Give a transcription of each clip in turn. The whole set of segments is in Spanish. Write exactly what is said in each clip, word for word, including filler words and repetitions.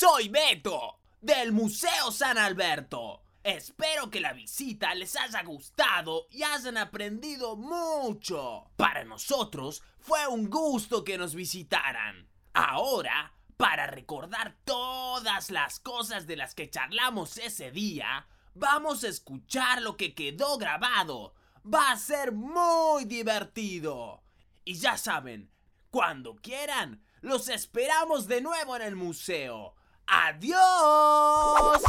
Soy Beto, del Museo San Alberto. Espero que la visita les haya gustado y hayan aprendido mucho. Para nosotros fue un gusto que nos visitaran. Ahora, para recordar todas las cosas de las que charlamos ese día, vamos a escuchar lo que quedó grabado. Va a ser muy divertido. Y ya saben, cuando quieran, los esperamos de nuevo en el museo. ¡Adiós!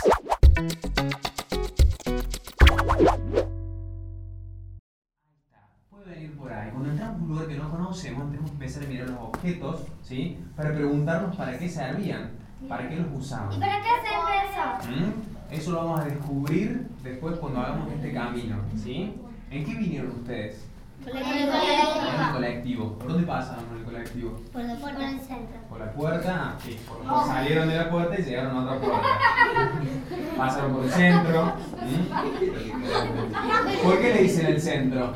Puede venir por ahí. Cuando entramos a un lugar que no conocemos, tenemos que empezar a mirar los objetos, ¿sí? Para preguntarnos para qué servían, para qué los usaban. ¿Y para qué sirve eso? ¿Mm? Eso lo vamos a descubrir después cuando hagamos este camino, ¿sí? ¿En qué vinieron ustedes? Por el colectivo. En el colectivo. ¿Por dónde pasaron en el colectivo? Por el centro. ¿Por la puerta? Sí, porque salieron de la puerta y llegaron a otra puerta. Pasaron por el centro. ¿Mm? ¿Por qué le dicen el centro?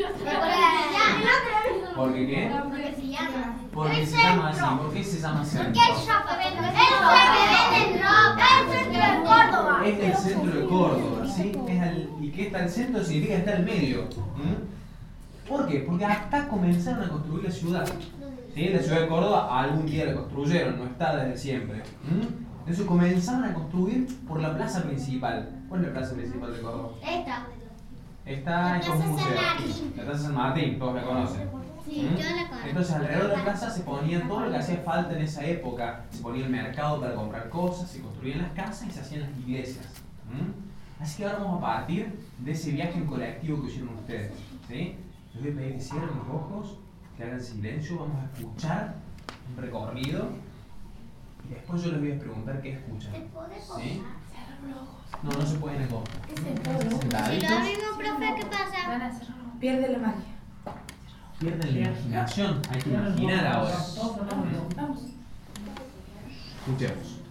¿Por qué qué? Porque se llama. Porque se llama así. ¿Por qué se llama centro? Porque el shop vende ropa. Es el centro de Córdoba. Es el centro de Córdoba, ¿sí? Es el, ¿y qué está el centro? Significa que está al medio. ¿Mm? ¿Por qué? Porque acá comenzaron a construir la ciudad. ¿Sí? La ciudad de Córdoba algún día la construyeron, no está desde siempre. ¿Mm? Entonces comenzaron a construir por la plaza principal. ¿Cuál es la plaza principal de Córdoba? Esta. Está en un museo. La plaza San Martín, todos la conocen. Sí, ¿Mm? yo la conozco. Entonces alrededor de la plaza se ponía todo lo que hacía falta en esa época. Se ponía el mercado para comprar cosas, se construían las casas y se hacían las iglesias. ¿Mm? Así que ahora vamos a partir de ese viaje en colectivo que hicieron ustedes. ¿Sí? Les voy a pedir que cierren los ojos, que hagan silencio, vamos a escuchar un recorrido y después yo les voy a preguntar qué escuchan. ¿Sí? No, no se pueden acostar. Si lo abrimos, profe, ¿qué pasa? Pierde la magia. Pierden la imaginación, hay que imaginar ahora. Vamos. Escuchemos.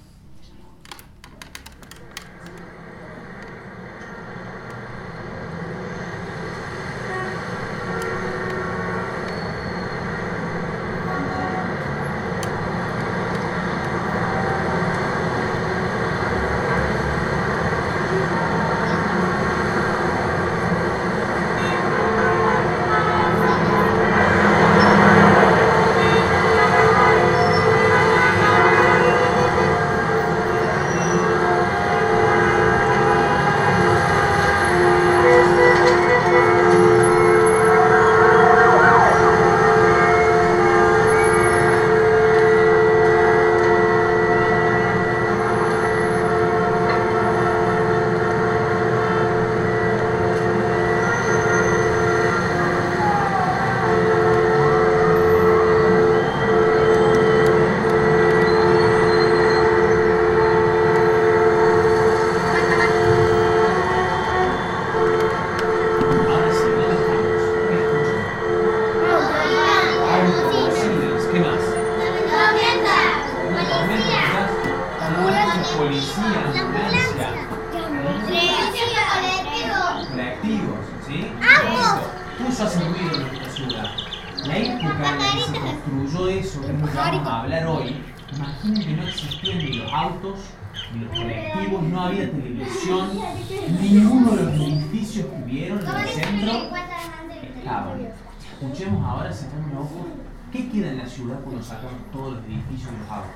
Escuchemos ahora, sacamos los ojos. ¿Qué queda en la ciudad cuando sacamos todos los edificios y los autos?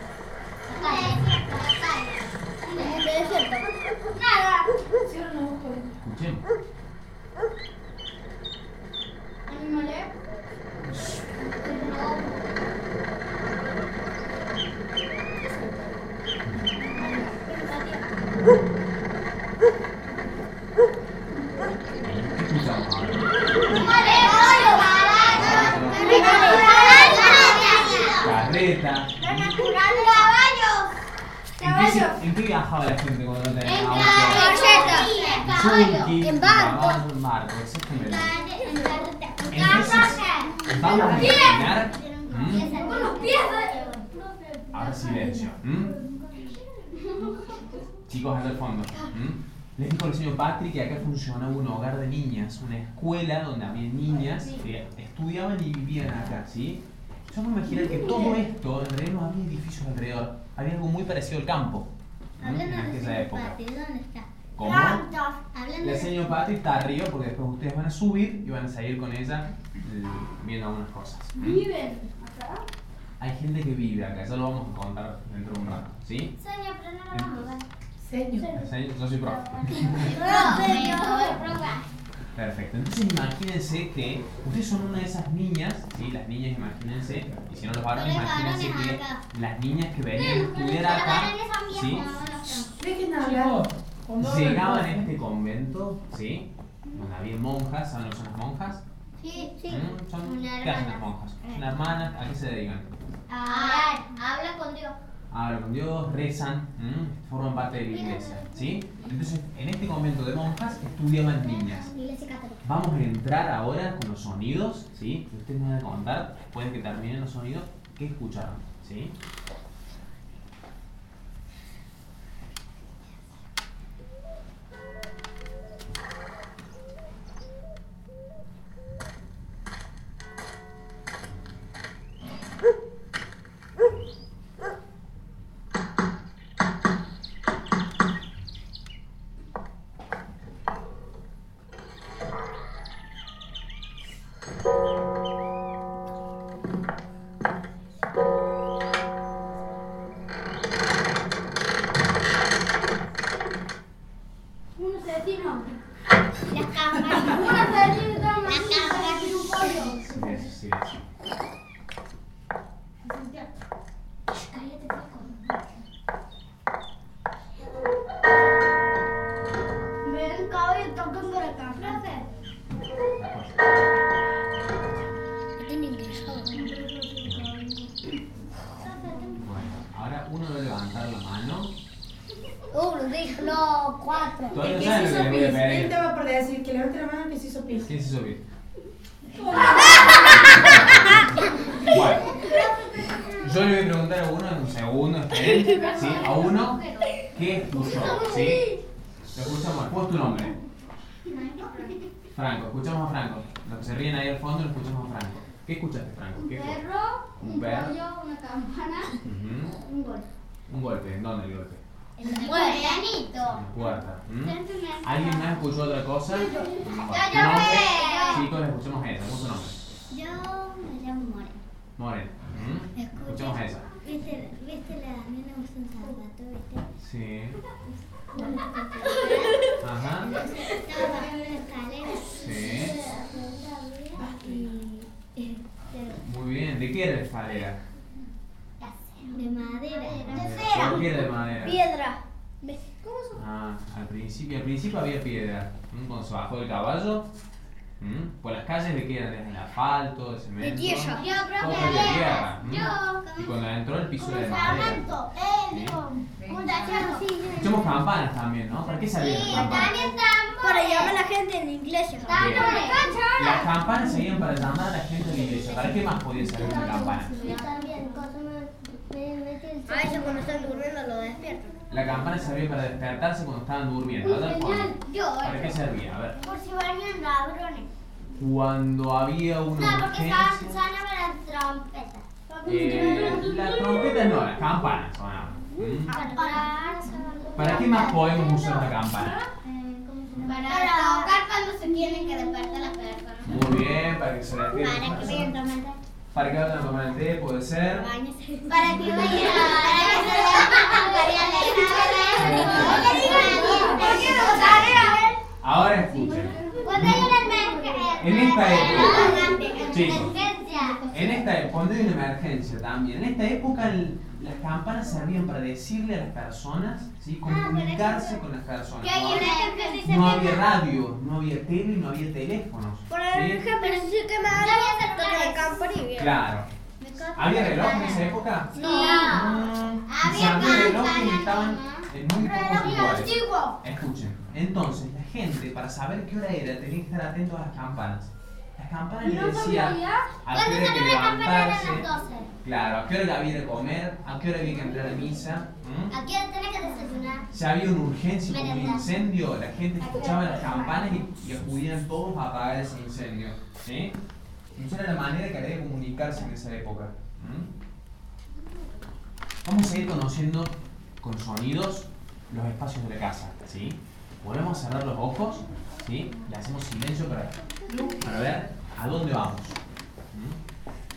Nada. Escuchemos. ¿Animales? Carreta. ¿En qué viajaba la gente cuando no tenía auto? En barco. En barco, exactamente. Entonces, vamos a imaginar. Ahora silencio. ¿Mm? Chicos, hasta el fondo. ¿Mm? Les dijo el señor Patrick que acá funcionaba un hogar de niñas, una escuela donde había niñas que estudiaban y vivían acá, ¿sí? Yo me imagino que todo esto, en realidad no había edificios alrededor, había algo muy parecido al campo. ¿Mm? En aquella época. ¿Dónde está? ¿Cómo? Hablando Le de... enseño Patri, está arriba porque después ustedes van a subir y van a seguir con ella eh, viendo algunas cosas. ¿Mm? ¿Viven acá? Hay gente que vive acá, eso lo vamos a contar dentro de un rato, ¿sí? Sonia, pero no la vamos a ver. Señor. Enseño- Yo soy profe. Perfecto, entonces imagínense que ustedes son una de esas niñas, ¿sí? Las niñas, imagínense, y si no los varones, Pero los imagínense varones que acá. las niñas que venían a estudiar acá, ¿sí? Dejen hablar. Con todo el Llegaban a profe. este convento, ¿sí? Donde había monjas, ¿saben lo que son las monjas? Sí, sí. ¿Mm? Son- Una ¿Qué hacen hermana. las monjas? Son hermanas, ¿a qué se dedican? Ah, habla con Dios. Hablan con Dios, rezan, ¿m? Forman parte de la iglesia, ¿sí? Entonces, en este convento de monjas estudiaban niñas. Iglesia católica. Vamos a entrar ahora con los sonidos, ¿sí? Que ustedes me van a contar, después de que terminen los sonidos, qué escucharon, ¿sí? Uno se vecino. Las cámaras. Uno se vecino. Las cámaras y un pollo. Silencio, silencio. Cállate, Paco. Me ven un caballo tocando la cámara. Tiene ingresado. Bueno, ahora uno debe levantar la mano. Uno, dijo, no, cuatro. Todavía El no que se saben lo que hizo les voy a pis. Él pedir. estaba por decir que levante la mano que se hizo pis. ¿Quién se hizo bien? Bueno, yo le voy a preguntar a uno en un segundo, esperen, ¿sí? A uno, ¿qué escuchó? ¿Sí? Lo escuchamos, ¿cuál es tu nombre? Franco, escuchamos a Franco. Los que se ríen ahí al fondo, lo escuchamos a Franco. ¿Qué escuchaste, Franco? ¿Qué Un fue? perro, Un un perro. pollo, una campana, Ujú. un gol. Un golpe, ¿en dónde el golpe? En el pianito. En la puerta. ¿Mm? ¿Mm? ¿Alguien más escuchó otra cosa? yo ¿Nombre? sé. Chicos, escuchemos esa. ¿Cómo es su nombre? Yo me llamo More. Morena. ¿Mm? Escuchemos esa. ¿Viste, ¿Viste la Daniela Agustín Salvato? ¿Viste? Sí. Bueno, Ajá. estaba bajando la escalera. Sí. Y este, Muy bien. ¿De qué era la escalera? de madera. ¿Por qué era de madera? Piedra. ¿Cómo se Ah, al principio, al principio había piedra. ¿Mm? Cuando se bajó del caballo. ¿Mm? Por las calles de qué era, de asfalto, de cemento. tierra. Yo, Todo profe, fue de tierra. ¿Mm? yo. Y cuando entró el piso era de ¿Cómo madera. cemento? Eh, digo, un tachero. Escuchamos campanas también, ¿no? ¿Para qué servían las campanas? Para llamar a la gente en la iglesia. Bien. Las campanas servían para llamar a la gente a la iglesia. ¿Para qué más podía servir una campana? Yo también, a veces cuando están durmiendo lo despiertan. La campana servía para despertarse cuando estaban durmiendo. ¿Verdad? ¿Cuándo? Yo, ¿Para qué servía? A ver. por si venían ladrones. Cuando había una No, porque estaban urgencia. sonaban las trompetas. Eh, las trompetas no, las campanas sonaban. ¿Mm? Para, ¿Para qué más podemos usar la campana? para tocar cuando se tienen que despertar las personas. Muy bien, para que se despierten. Para que vayan a tomar té. Para que vayan a tomar el té, puede ser. Para que vayan a para que se desperten. Ahora escuchen. Cuando hay una emergencia. En esta época, chicos, Emergencia. en esta época, cuando hay una emergencia también, en esta época el- las campanas servían para decirle a las personas, ¿sí? Comunicarse con las personas. Que hay No una había, emergencia. no había radio, no había tele y no había teléfonos. Por ¿sí? ejemplo, si que me da la campana y bien. Claro. ¿Había reloj en esa época? No. Mm, y si Había había relojes campanas, estaban en muy pocos lugares. antiguo. Escuchen, entonces la gente para saber qué hora era tenía que estar atento a las campanas. Las campanas le decían a qué hora hay que levantarse, doce. claro, a qué hora había que comer, a qué hora había que entrar a misa. ¿Mm? ¿A qué hora tenés que desayunar? Si había una urgencia como un Merendar. incendio, la gente escuchaba las campanas y, y acudían todos a apagar ese incendio. ¿Sí? Esa era la manera que había de comunicarse en esa época. ¿Mm? Vamos a ir conociendo con sonidos los espacios de la casa, ¿sí? Volvemos a cerrar los ojos, ¿sí? Y hacemos silencio para, para ver a dónde vamos. ¿Mm?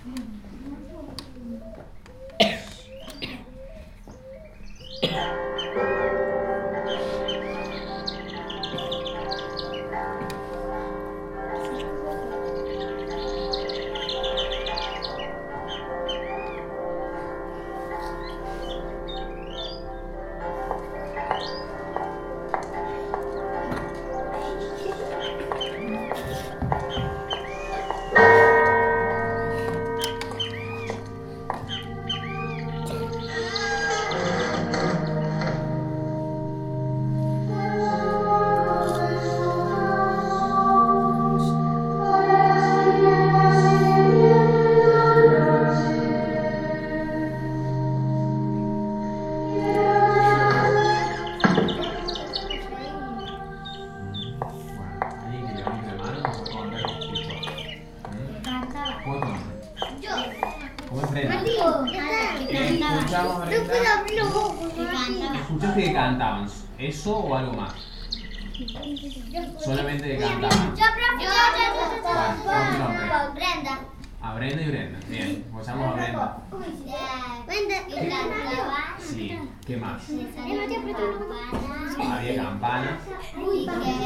¿Escuchaste que cantaban? ¿Eso o algo más? Solamente que cantaban. Yo, profe, yo, yo, ¿Cuál? ¿Cuál es tu nombre? yo, Brenda. A Brenda y Brenda. Bien, usamos a Brenda. Brenda y cantaba. Sí, ¿qué más? Campanas. Había campanas. Uy,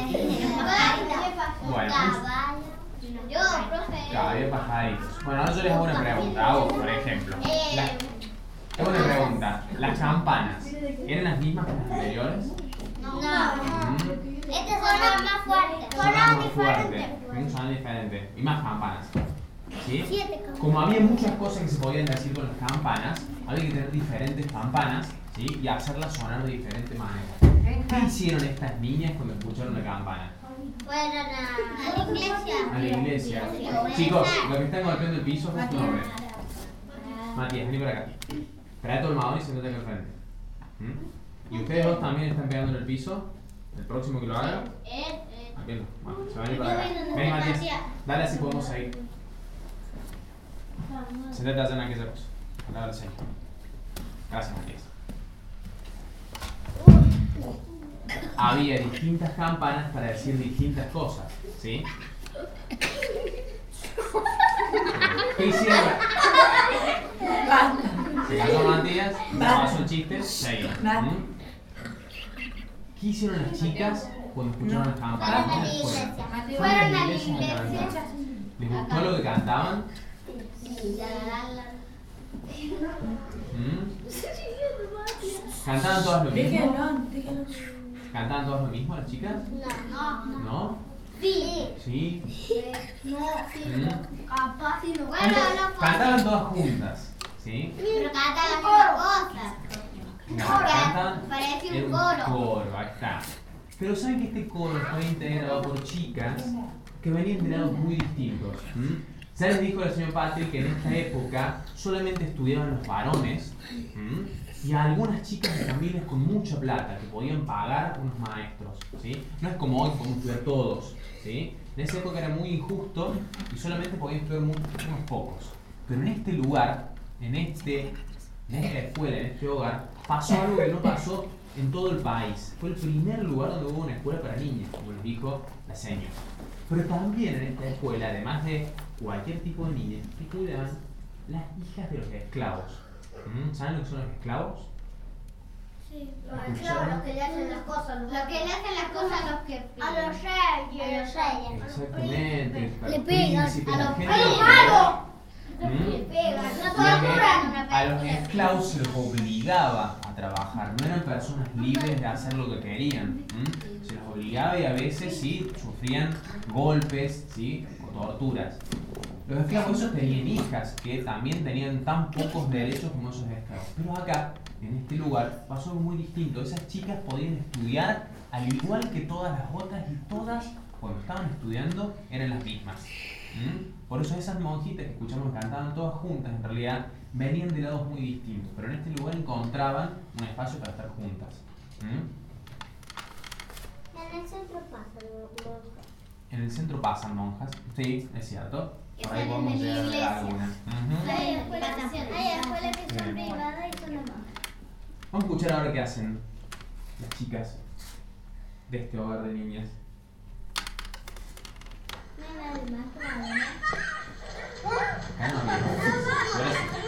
Bueno, yo, profe. había pajaritos. Bueno, ahora yo les hago una pregunta. Hago, por ejemplo. La, hago una pregunta. ¿Las campanas eran las mismas que las anteriores? No. Mm. Este sonaba más fuerte. Sonaban más fuerte. Un sonido diferente. Y más campanas. ¿Sí? Siete campanas. Como había muchas cosas que se podían decir con las campanas, había que tener diferentes campanas, ¿sí? Y hacerlas sonar de diferente manera. ¿Qué hicieron estas niñas cuando escucharon la campana? Fueron a la iglesia. A la iglesia. Chicos, los que están golpeando el piso, ¿cuál es tu nombre? Matías, vení para acá. Trae tu almohadón y sentate acá al frente. ¿Mm? ¿Y ustedes dos también están pegando en el piso? ¿El próximo que lo haga? Aquí no. Bueno, se va a venir para acá. Ven, Matías. Dale, así podemos seguir. Sentate allá en aquella cosa. Dale, sí. Gracias, Matías. Había distintas campanas para decir distintas cosas, ¿sí? ¿Qué hicieron? Se cayó Matías, pasó el chiste, seguimos. ¿Mm? ¿Qué hicieron las chicas cuando escucharon las campanas? Fueron a la ¿Cómo fue? iglesia. Fueron Fueron a la iglesia a cantar. iglesia. ¿Les gustó lo que cantaban? ¿Mm? ¿Cantaban todas lo mismo? Déjenlo, déjenlo. ¿Cantaban todas lo mismo las chicas? No. ¿No? Sí. ¿Sí? No, sí. ¿Mm? Capaz sí. Bueno, Canta- no Cantaban todas juntas, ¿sí? Pero cantaban otra cosa. No, Coro. cantaban Parecía un en coro. coro, ahí está. Pero saben que este coro fue integrado por chicas que venían de lados muy distintos. ¿Mm? Ya les dijo el señor Patrick que en esta época solamente estudiaban los varones, ¿m? Y a algunas chicas de familias con mucha plata que podían pagar unos maestros, ¿sí? No es como hoy que podemos estudiar todos, ¿sí? En esa época era muy injusto y solamente podían estudiar muy- unos pocos. Pero en este lugar, en, este, en esta escuela, en este hogar, pasó algo que no pasó en todo el país. Fue el primer lugar donde hubo una escuela para niñas, como les dijo la señora. Pero también en esta escuela, además de cualquier tipo de niñas, estudiaban las hijas de los esclavos. ¿Mm? ¿Saben lo que son los esclavos? Sí. Los esclavos, los que le hacen las cosas. Los que le hacen las cosas a los que a los reyes. A los reyes. Exactamente. Le pegan. príncipes, A la los gente a los que- magos. ¿Mm? Le pegan. No Y torturan una a los esclavos se los obligaba a trabajar, no eran personas libres de hacer lo que querían. ¿M? Se los obligaba y a veces sí sufrían golpes, ¿sí? O torturas. Los esclavos esos tenían hijas que también tenían tan pocos derechos como esos esclavos. Pero acá, en este lugar, pasó algo muy distinto. Esas chicas podían estudiar al igual que todas las otras y todas, cuando estaban estudiando, eran las mismas. ¿Mm? Por eso esas monjitas que escuchamos que cantaban todas juntas, en realidad venían de lados muy distintos, pero en este lugar encontraban un espacio para estar juntas. ¿Mm? En el centro pasa. En el centro pasan monjas. Sí, es cierto. Por ahí Están podemos en la llegar a ver iglesia. algunas. Ujú. Hay escuelas que son Bien. privadas y son de monjas. Vamos a escuchar ahora qué hacen las chicas de este hogar de niñas. No hay nadie más que la mamá. Acá no había. Por eso.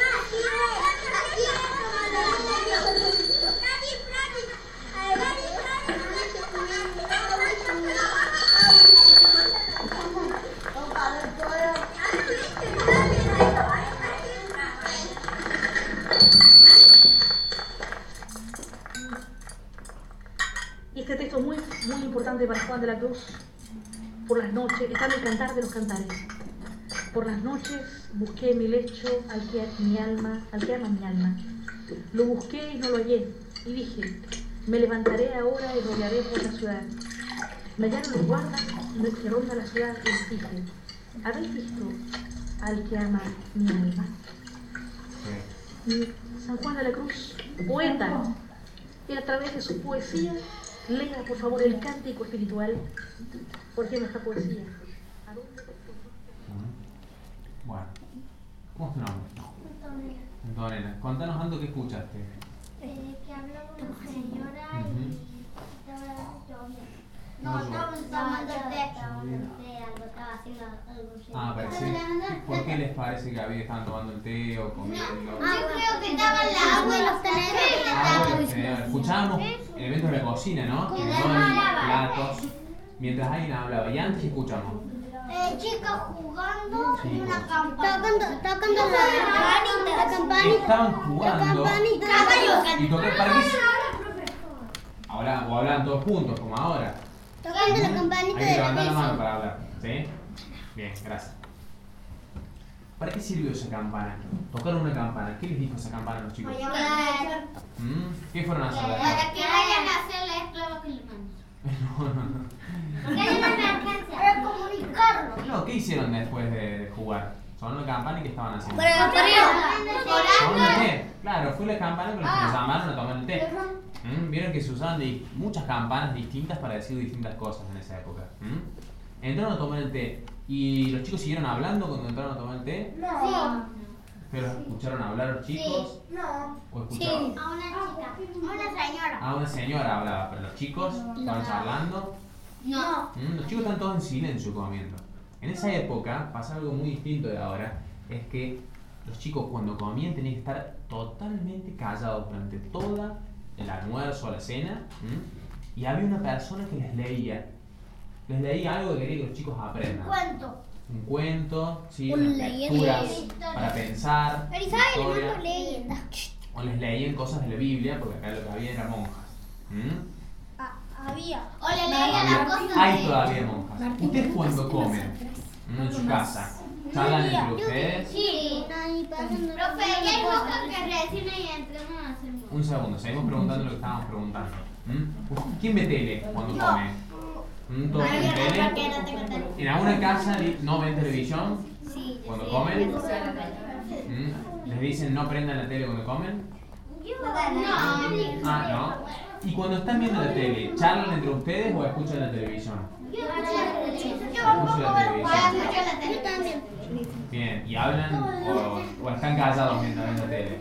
Y este texto es muy, muy importante para Juan de la Cruz. Por las noches, está en el Cantar de los Cantares. Por las noches busqué mi lecho al que mi alma, al que ama mi alma. Lo busqué y no lo hallé. Y dije, me levantaré ahora y rodearé por la ciudad. Me hallaron los guardas que rondan la ciudad y les dije, ¿habéis visto al que ama mi alma? Y San Juan de la Cruz, poeta, y a través de su poesía, lea por favor el cántico espiritual. ¿Por qué nuestra poesía? ¿A dónde te Bueno, ¿cómo es tu nombre? Antonella. Contanos, Anto, ¿qué escuchaste? Eh, que hablaba una señora Ujú. y estaba lloviendo. No, No, yo- estaba tomando té. Estaba tomando té, algo estaba haciendo algo. Ah, parece. ¿Por qué les parece que había, estaban tomando el té o comiendo? Yo creo que estaban la agua y los tenedores que Ah, estaban. bueno, tenedor. Escuchábamos elementos de la cocina, ¿no? Que son platos. Mientras alguien hablaba. ¿Y antes qué escuchamos? Eh, chicas jugando y Chicos. una campana. Tocando, tocando la campanita. La campanita. Estaban jugando. ¿Y tocar para qué? Ahora, o hablan todos juntos, como ahora. Tocando la campanita Hay que de la levantar la mano mesa. para hablar. ¿Sí? Bien, gracias. ¿Para qué sirvió esa campana? Tocaron una campana. ¿Qué les dijo esa campana a los chicos? Para ¿Mm? ¿Qué fueron a hacer? que vayan a hacer la esclava que le mandan. No, no, no. Porque hay una emergencia. Para comunicarlo. No, ¿qué hicieron después de, de jugar? Sonaron la campana y ¿qué estaban haciendo? Para ¿Tomaron el té? Claro, fue la campana con la que nos llamaron a tomar el té. ¿Mm? Vieron que se usaban de muchas campanas distintas para decir distintas cosas en esa época. ¿Mm? Entraron a tomar el té. ¿Y los chicos siguieron hablando cuando entraron a tomar el té? No. ¿Pero escucharon hablar los chicos? No. ¿O escucharon? A una chica. A una señora. Ah, una señora hablaba, pero los chicos estaban charlando. No. Mm, Los chicos están todos en silencio comiendo. En esa época pasa algo muy distinto de ahora, es que los chicos cuando comían tenían que estar totalmente callados durante todo el almuerzo o la cena, ¿m? Y había una persona que les leía. Les leía algo que quería que los chicos aprendan. ¿Cuánto? Un cuento, ¿sí? Un unas leyenda. lecturas para pensar, Pero ¿sabes? historia, No leyendas. o les leían cosas de la Biblia, porque acá lo que había eran monjas. ¿M? Había. O le leía las cosas. Hay todavía monjas. ¿Ustedes cuando comen mm, en su casa charlan entre ustedes? Sí. Profe, y hay monjas que recién ahí entran a hacer monjas. Un segundo, seguimos preguntando lo que estábamos preguntando. ¿Mm? ¿Quién ve tele cuando come? ¿Mm? ¿Todos ven tele? ¿En alguna casa di- no ven televisión Sí. cuando comen? ¿Mm? ¿Les dicen no prendan la tele cuando comen? No. Ah, ¿no? ¿Y cuando están viendo la tele, charlan entre ustedes o escuchan la televisión? Escuchan la televisión. Yo también. Bien, ¿y hablan o, o están callados mientras ven la tele?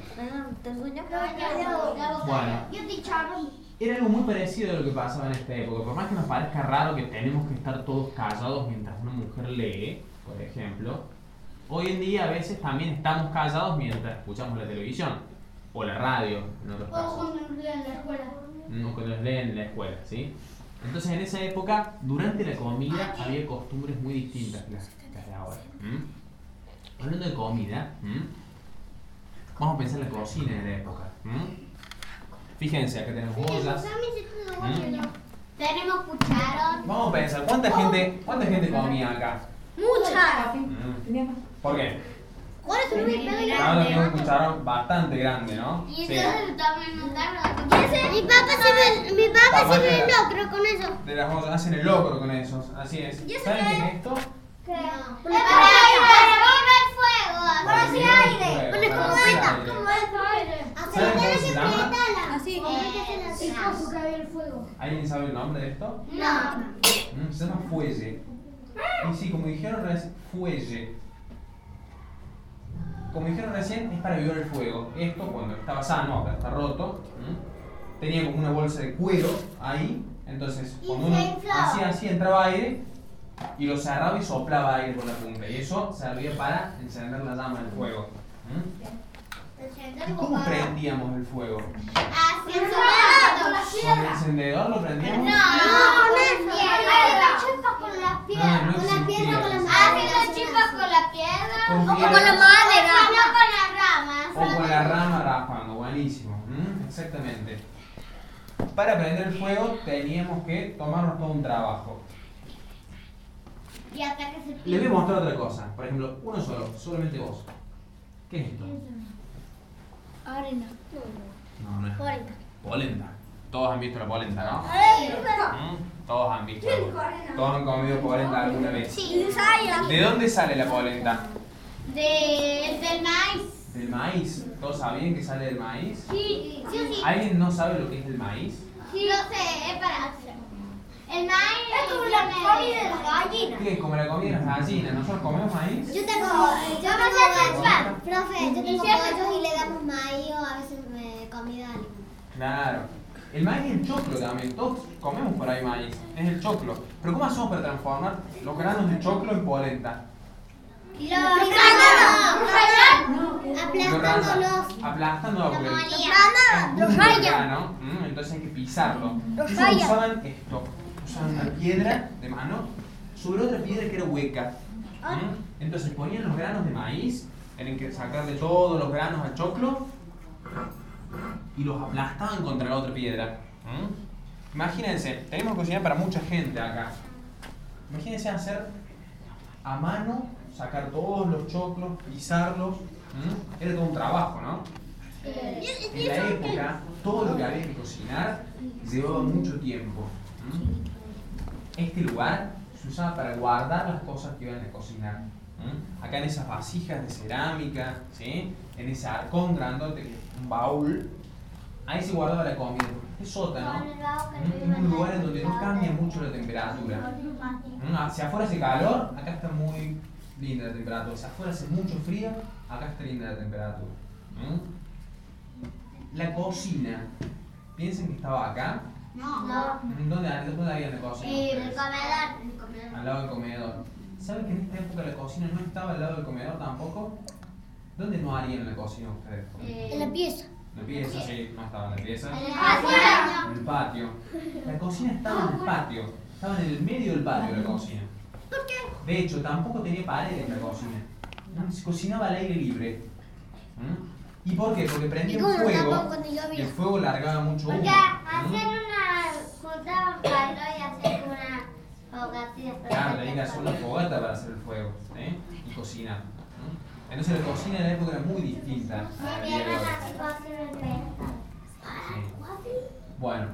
Bueno. Yo te charlo. Era algo muy parecido a lo que pasaba en esta época. Por más que nos parezca raro que tenemos que estar todos callados mientras una mujer lee, por ejemplo, hoy en día a veces también estamos callados mientras escuchamos la televisión o la radio, en otros O casos. cuando nos leen en la escuela. No, cuando los leen en la escuela, ¿sí? Entonces en esa época, durante la comida, había costumbres muy distintas que las, que las de ahora. ¿M? Hablando de comida, ¿m? Vamos a pensar en la cocina de la época. ¿M? Fíjense, acá tenemos ollas. Tenemos cucharas. Vamos a pensar, ¿cuánta gente, cuánta gente comía acá? Muchas. ¿M? ¿Por qué? ¿Cuál es el Estamos teniendo un cucharón bastante grande, ¿no? Y Sí. entonces también nos dan Mi papá se ve, mi papá se Tamaño ve de- locro con eso. De las ollas, hacen el locro con esos, así es. ¿Saben qué es esto? Para el fuego. Para hacer aire. Pone Para como hacer esta. aire. Como esta. ¿Saben cómo se llama? Así. Sí, como que había el fuego. ¿Alguien sabe el nombre de esto? No. Mm, Se llama fuelle. Y sí, como dijeron recién, fuelle. Como dijeron recién, es para avivar el fuego. Esto, cuando estaba sano, ahora está roto, ¿m? Tenía como una bolsa de cuero ahí. Entonces, cuando uno hacía así, entraba aire y lo cerraba y soplaba aire por la punta. Y eso servía para encender la llama del fuego. ¿M? ¿Y cómo prendíamos el fuego? ¿Con el encendedor lo prendíamos? No, no, una chispa con la piedra. No, no Con la piedra, con la existía. madera. Haciendo chispas con la piedra. Con O con piedra. la madera. No con las ramas. O con la rama raspando, buenísimo. ¿M? Exactamente. Para prender el fuego teníamos que tomarnos todo un trabajo. Y hasta que se Les voy a mostrar otra cosa. Por ejemplo, uno solo, solamente vos. ¿Qué es esto? Arena. No, no es. Polenta. Polenta. Todos han visto la polenta, ¿no? Arena. ¿Mm? Todos han visto. Todos han comido polenta alguna vez. Sí. ¿De dónde sale la polenta? De, del maíz. ¿Del maíz? ¿Todos sabían que sale del maíz? Sí. Sí, sí. ¿Alguien no sabe lo que es el maíz? Sí, lo sé, es para hacer. El maíz es como la comida de las gallinas. ¿Qué es? Como la comida de las gallinas. ¿Nosotros comemos maíz? Yo tengo, yo tengo gallo. Profe, yo tengo ¿Y si pollos y le damos maíz o a veces me comida de alimento. Claro. El maíz es el choclo también. Todos comemos por ahí maíz. Es el choclo. Pero ¿cómo hacemos para transformar los granos de choclo en polenta? Aplastándolos. Aplastando a La porque molía. los rayan. Entonces hay que pisarlo. Los Ellos rayan. usaban esto. Usaban una piedra de mano sobre otra piedra que era hueca. ¿Mm? Entonces ponían los granos de maíz. Tienen que sacarle todos los granos al choclo y los aplastaban contra la otra piedra. ¿Mm? Imagínense, tenemos que cocinar para mucha gente acá. Imagínense hacer a mano, sacar todos los choclos, pisarlos. ¿Mm? Era todo un trabajo, ¿no? En la época, todo lo que había que cocinar llevaba mucho tiempo. ¿Mm? Este lugar se usaba para guardar las cosas que iban a cocinar. ¿Mm? Acá en esas vasijas de cerámica, ¿sí? En ese arcón grandote, que es un baúl, ahí se guardaba la comida. Este sótano, ¿Mm? Es un lugar en donde no cambia mucho la temperatura. ¿Mm? Hacia afuera hace calor, acá está muy linda la temperatura. Hacia afuera hace mucho frío, acá está linda la temperatura. ¿Mm? La cocina, piensen que estaba acá. No. ¿Dónde, dónde había la cocina? El comedor. Al lado del comedor. ¿Saben que en esta época la cocina no estaba al lado del comedor tampoco? ¿Dónde no harían la cocina ustedes? En la pieza. La pieza, sí, no estaba en la pieza. En el patio. En el patio. La cocina estaba en el patio. Estaba en el medio del patio la cocina. ¿Por qué? De hecho, tampoco tenía paredes la cocina. ¿No? Se cocinaba al aire libre. ¿Mm? ¿Y por qué? Porque prendía un fuego y el fuego largaba mucho humo. Porque ¿Mm? hacían una. Juntaban calor y hacían una fogatilla. Claro, tenía que hacer una fogata para hacer el fuego, ¿eh? Y cocinar. ¿Mm? Entonces la cocina en la época era muy distinta a la Mi día de hoy. hermana así cocina el Sí. Bueno,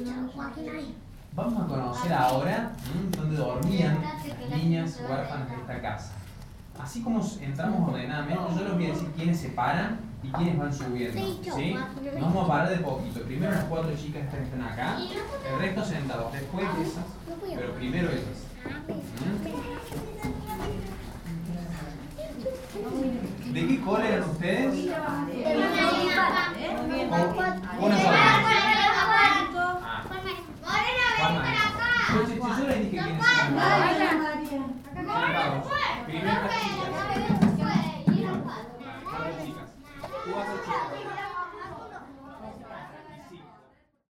vamos a conocer ahora ¿m? dónde dormían las niñas huérfanas de esta casa. Así como entramos ordenadamente, yo les voy a decir quiénes se paran y quiénes van subiendo. ¿Sí? Nos vamos a parar de poquito. Primero las cuatro chicas estas que están acá, el resto sentados, después esas, pero primero esas. ¿Mm? ¿De qué cola eran ustedes? Una sola. Ah, Yo, yo, yo les dije quiénes eran. Sentados. Primero las chicas. Cuatro chicas. Cuatro chicas.